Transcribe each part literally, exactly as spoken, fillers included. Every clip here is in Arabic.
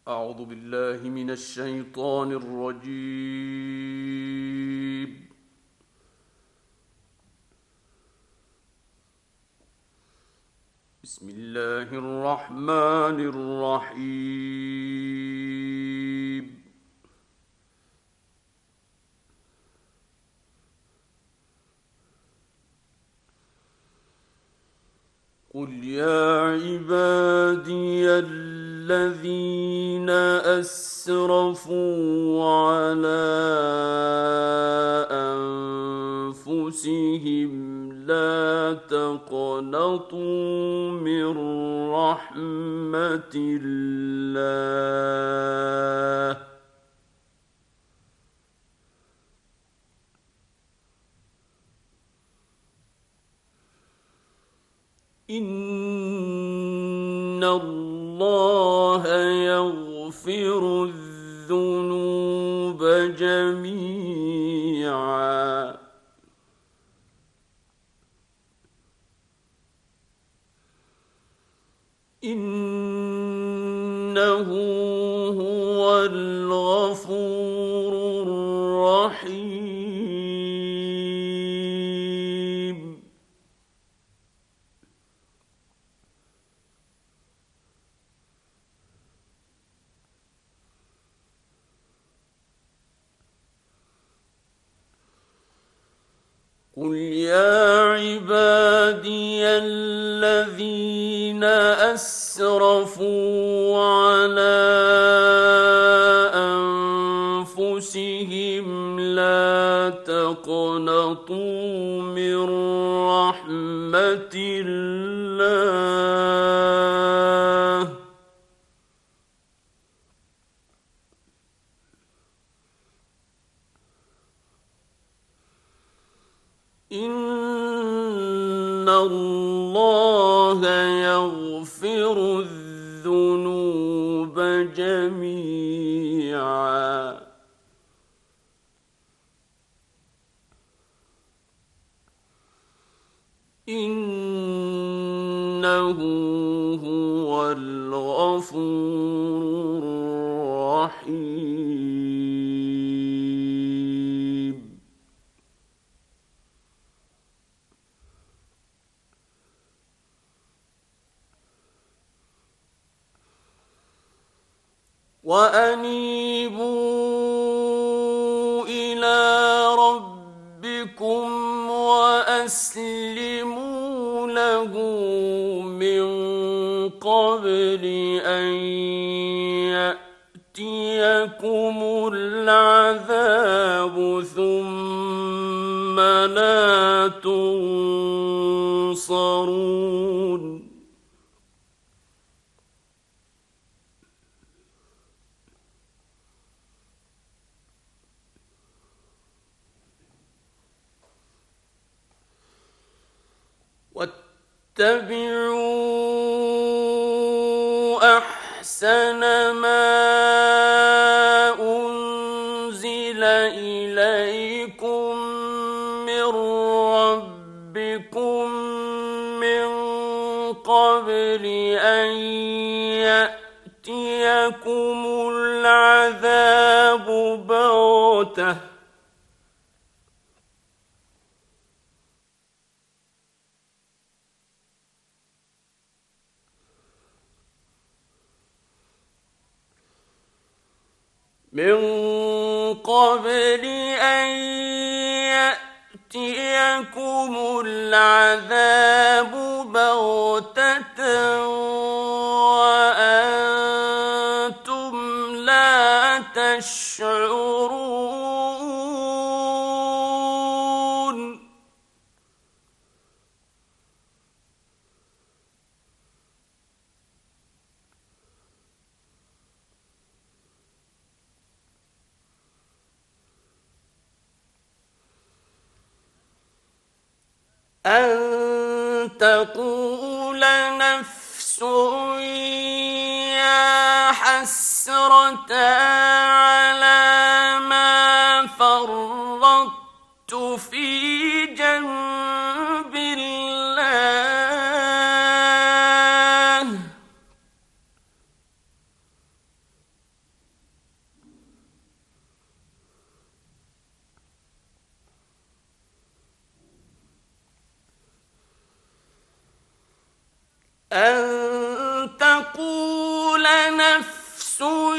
أعوذ بالله من الشيطان الرجيم. بسم الله الرحمن الرحيم. قل يا عبادي الذين أسرفوا على أنفسهم لا تقنطوا من رحمة الله إن الله يغفر الذنوب جميعا إنه هو الغفور الرحيم. قل يا عبادي الذين أسرفوا على أنفسهم لا تقنطوا من رحمة الله إن الله يغفر الذنوب جميعا إنه هو الغفور الرحيم. وأنيبوا إلى ربكم وأسلموا له من قبل أن يأتيكم العذاب ثم لا تنصرون. واتبعوا أحسن ما أنزل إليكم من ربكم من قبل أن يأتيكم العذاب بغتة من قبل أن يأتيكم العذاب بغتة وأنتم لا تشعرون. أن تقول نفس يا حسرة على ما فرطت في جنب الله أن تقول نفس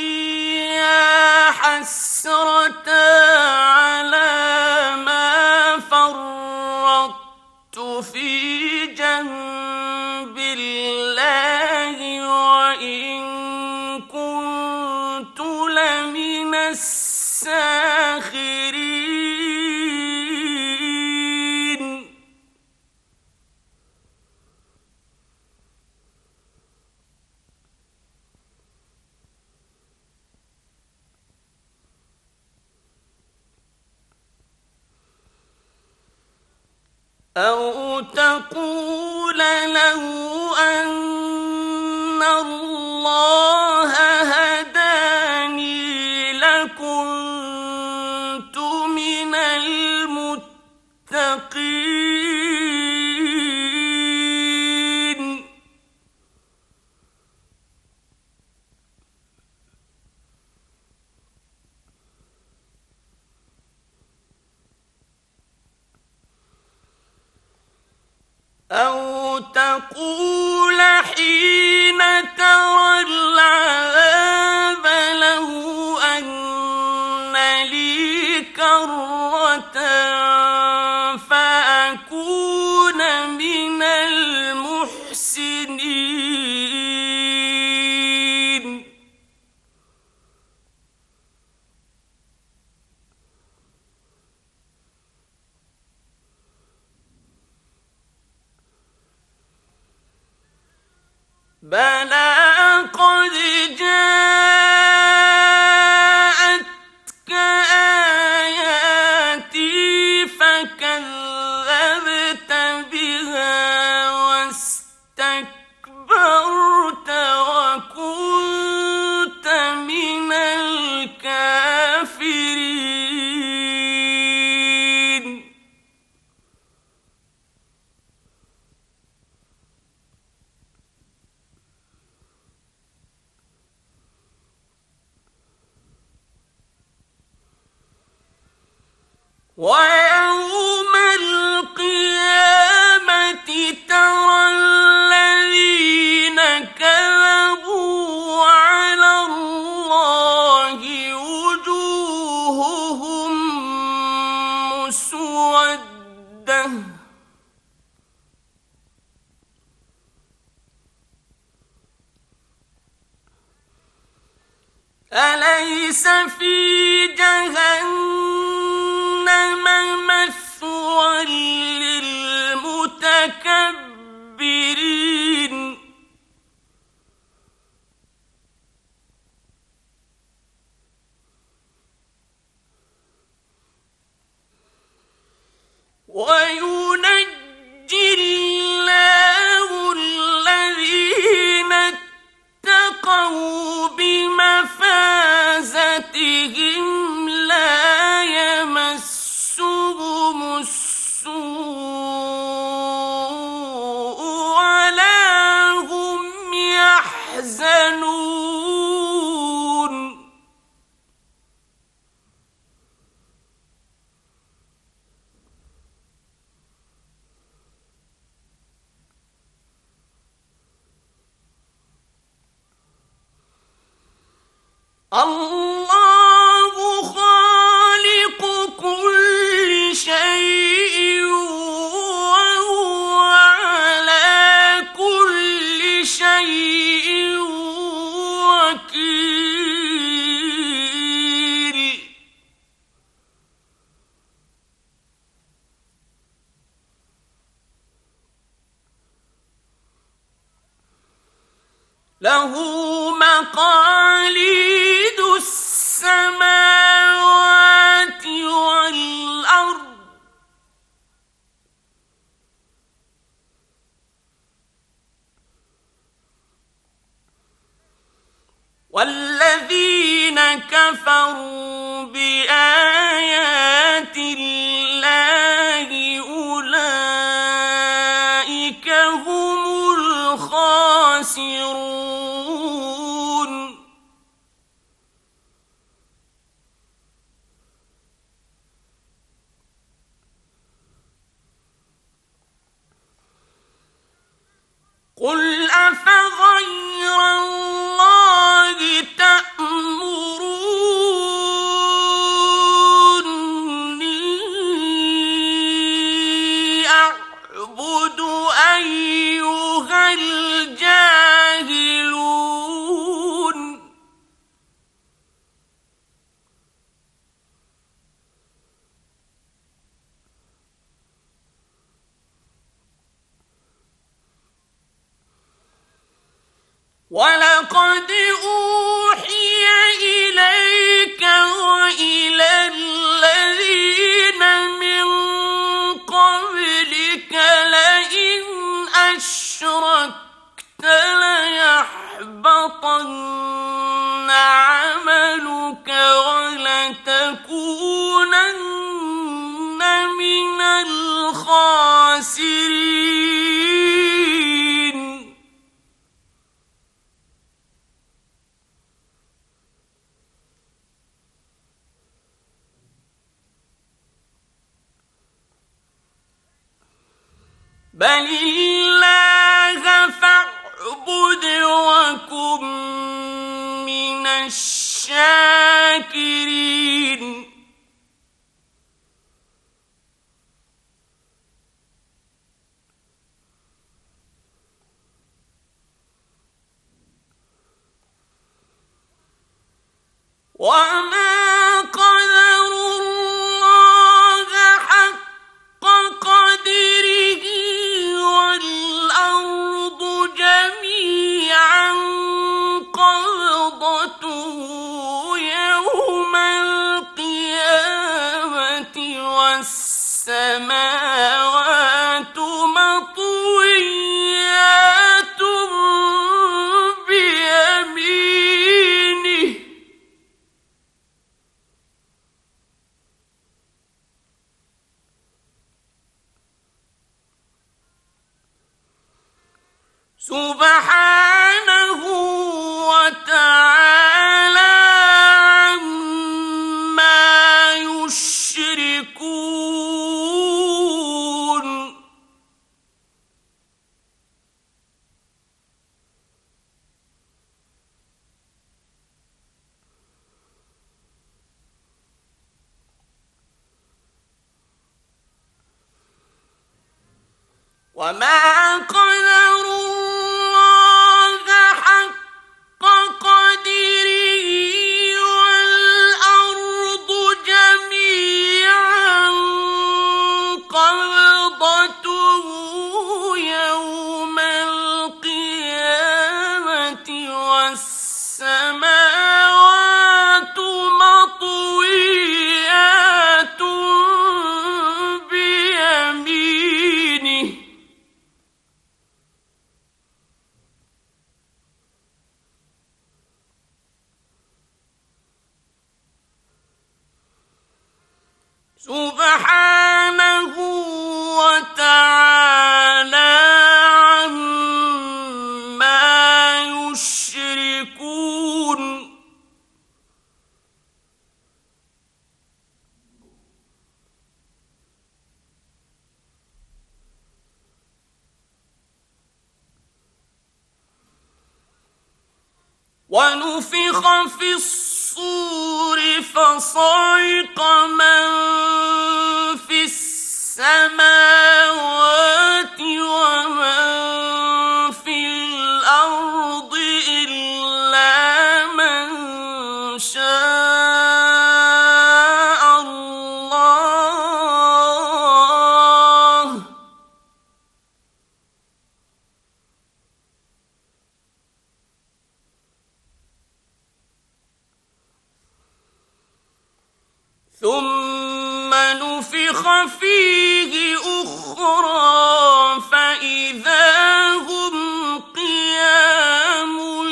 يا حسرة على ما فرطت في جنب الله وإن كنت لمن الساخرين. أو تقول لو أن الله هداني لكنت من المتقين. أو تقول حين ترى العذاب لو أن لي كرة فأكون من المحسنين. بلى قد جاءتك آياتي فكذبت بها واستكبرت وكنت من الكافرين. ويوم القيامة ترى الذين كذبوا على الله وجوههم مسودة أليس في جهنم مثوى للمتكبرين. وينجي الله الذين اتقوا بمفازتهم لا يمسهم السوء ولا هم يحزنون. الله خالق كل شيء وهو على كل شيء وكيل. له مقاليد السماوات والأرض والذين كفروا بآيات الله أولئك هم الخاسرون. قل أفغير الله تأمروني أعبد أيها الجاهلون. ولقد أوحي إليك وإلى الذين من قبلك لئن أشركت ليحبطن عملك ولتكونن من الخاسرين. بل الله فاعبد وكن من الشاكرين. وما قدروا الله حق قدره والأرض جميعا قبضته يوم القيامة والسماوات مطويات بيمينه سبحانه وتعالى عما يشركون. وما قدروا الله حق قدره والأرض جميعا قبضته يوم القيامة والسماوات مطويات بيمينه سبحانه وتعالى عما يشركون. ونفخ في الصور فصعق من في السماوات ومن في الأرض إلا من شاء الله ثم نفخ فيه أخرى فإذا هم قيام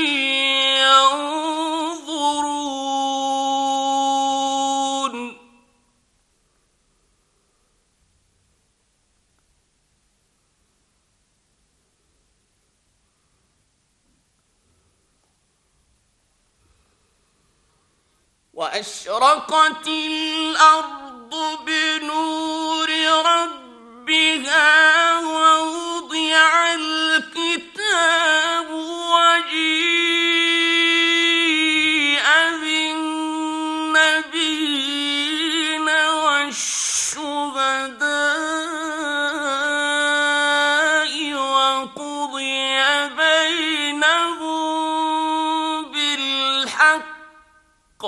ينظرون. وأشرقت الأرض بنور ربها ووضع الكتاب بالحق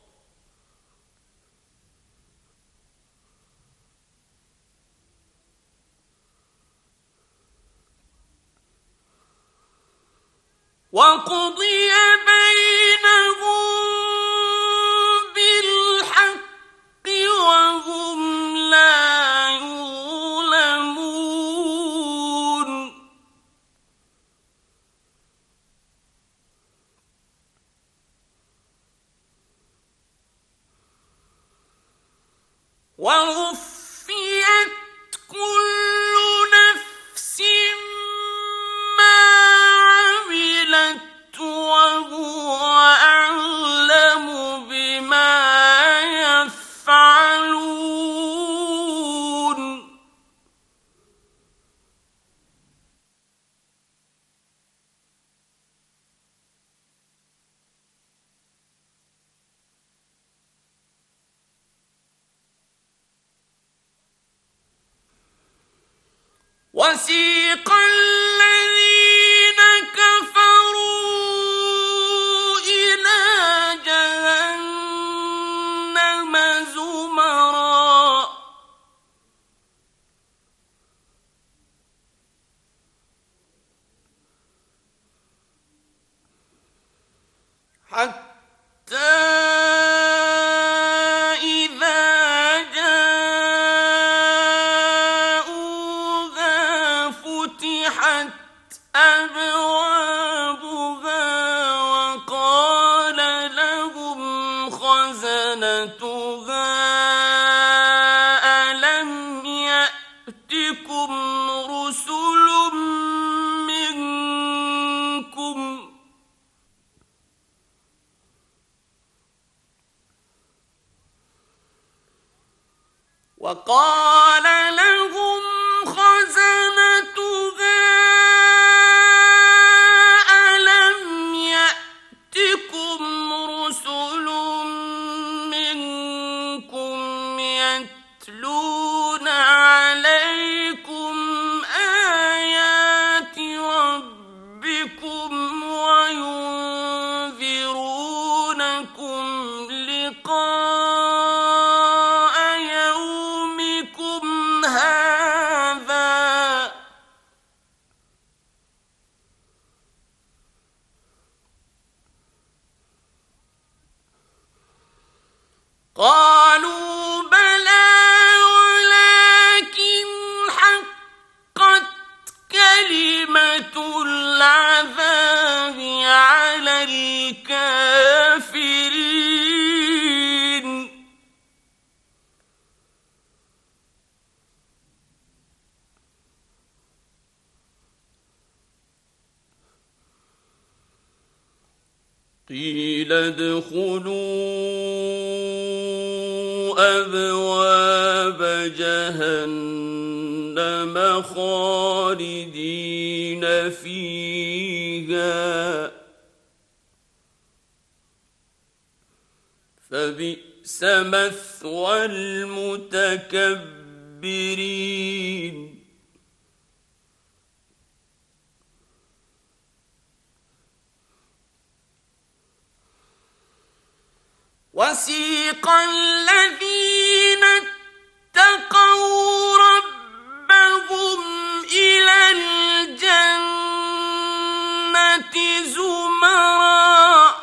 وقضي بينهم بالحق وهم لا يظلمون ووفيت كل نفس ما عملت وهو أعلم بما يفعلون وسيق الذين كفروا إلى جهنم زمرا حتى وقال لهم خزنتها ألم يأتكم رسل منكم يتلون عليكم آيات ربكم وينذرونكم لقاء قالوا بلى ولكن حقت كلمة العذاب على الكافرين قيل ادخلوا أبواب جهنم خالدين فيها فبئس مثوى المتكبرين وسيق الذين اتقوا ربهم إلى الجنة زمرا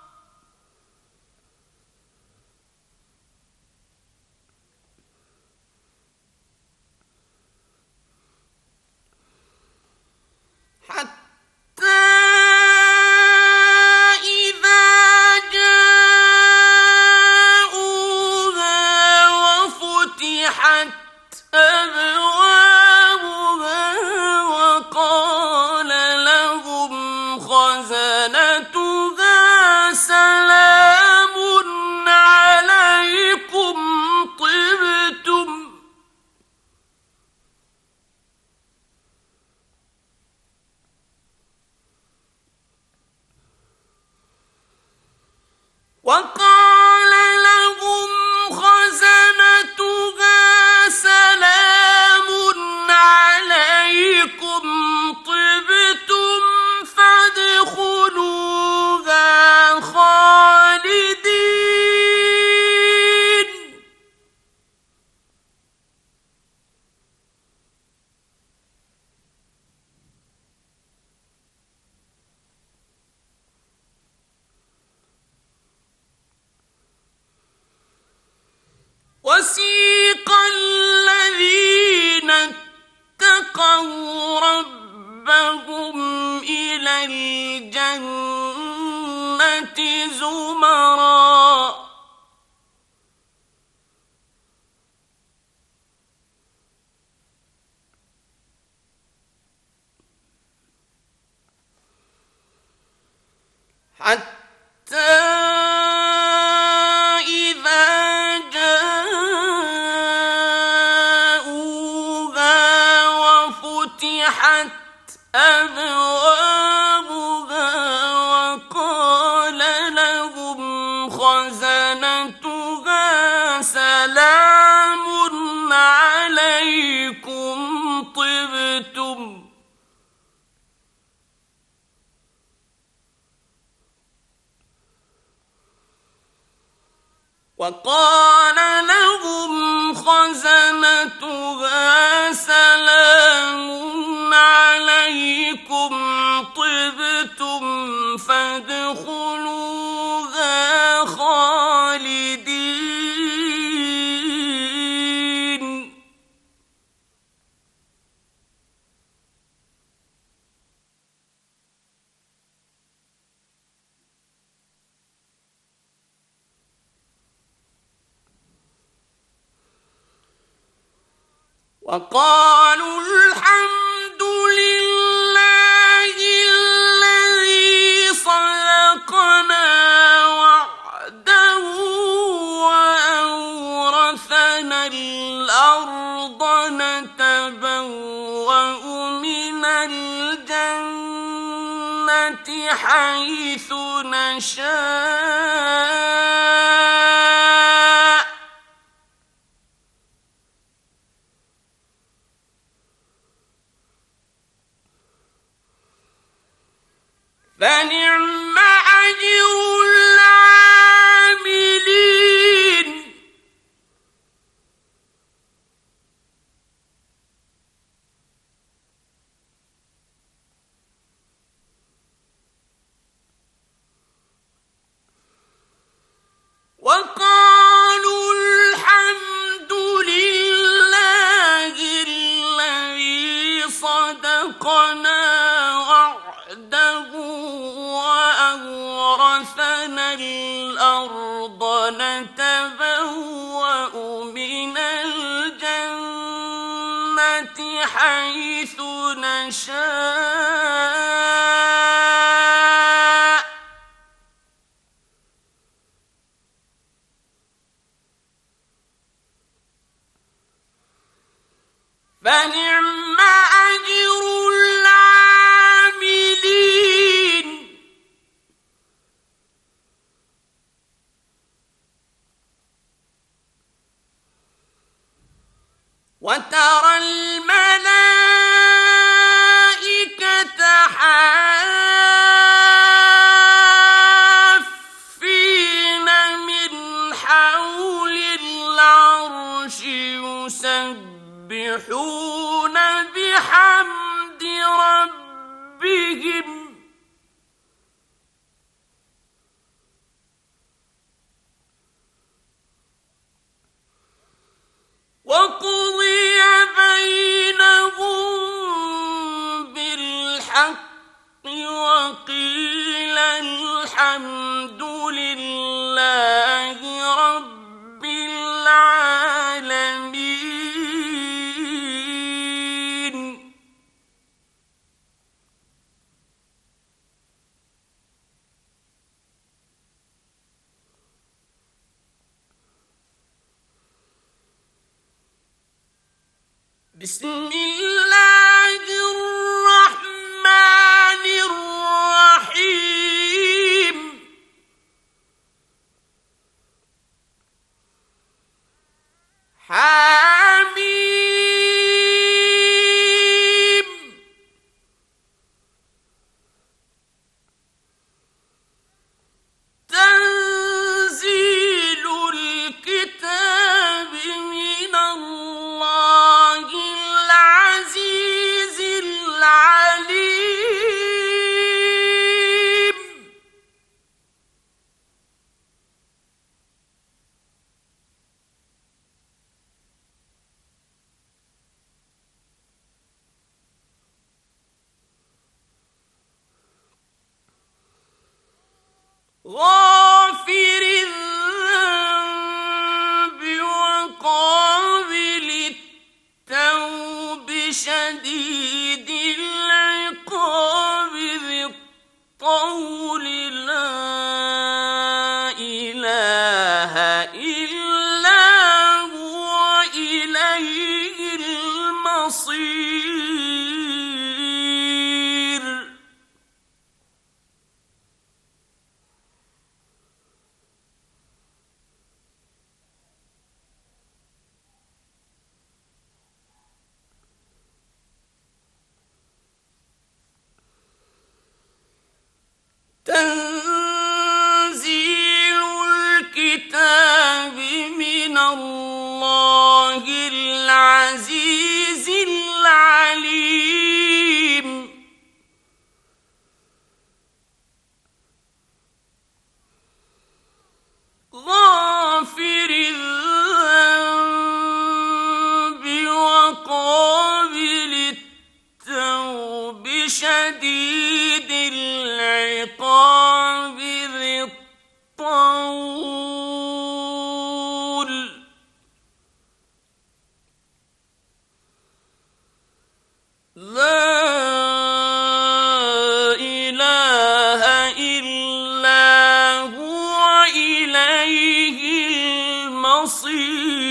حتى إذا جاءوها وسيق الذين اتقوا ربهم إلى الجنة زمرا حتى أبوابها وقال لهم خزنتها سلام عليكم طبتم وقال لهم خزنتها سلام عليكم طبتم فادخلوها خالدين وقالوا الحمد لله الذي صدقنا وعده وأورثنا الأرض نتبوأ من الجنة حيث نشاء فنعم أجر العاملين وقالوا الحمد لله الذي صدقنا وعده وأورثنا الأرض نتبوأ من الجنة حيث نشاء فنعم أجر العاملين وترى الملائكة حافين من حول العرش يسبحون بحمد ربهم وقضي بينهم بالحق وقيل الحمد لله رب العالمين بسم الله الرحمن الرحيم حميم تنزيل الكتاب من الله العزيز العليم غافر الذنب وقابل التوب شديد العقاب ذي الطول لا إله إلا هو إليه المصير. تنزيل الكتاب من الله العزيز العليم. غافر الذنب وقابل التوب شديد العقاب ذي الطول لا إله إلا هو إليه المصير.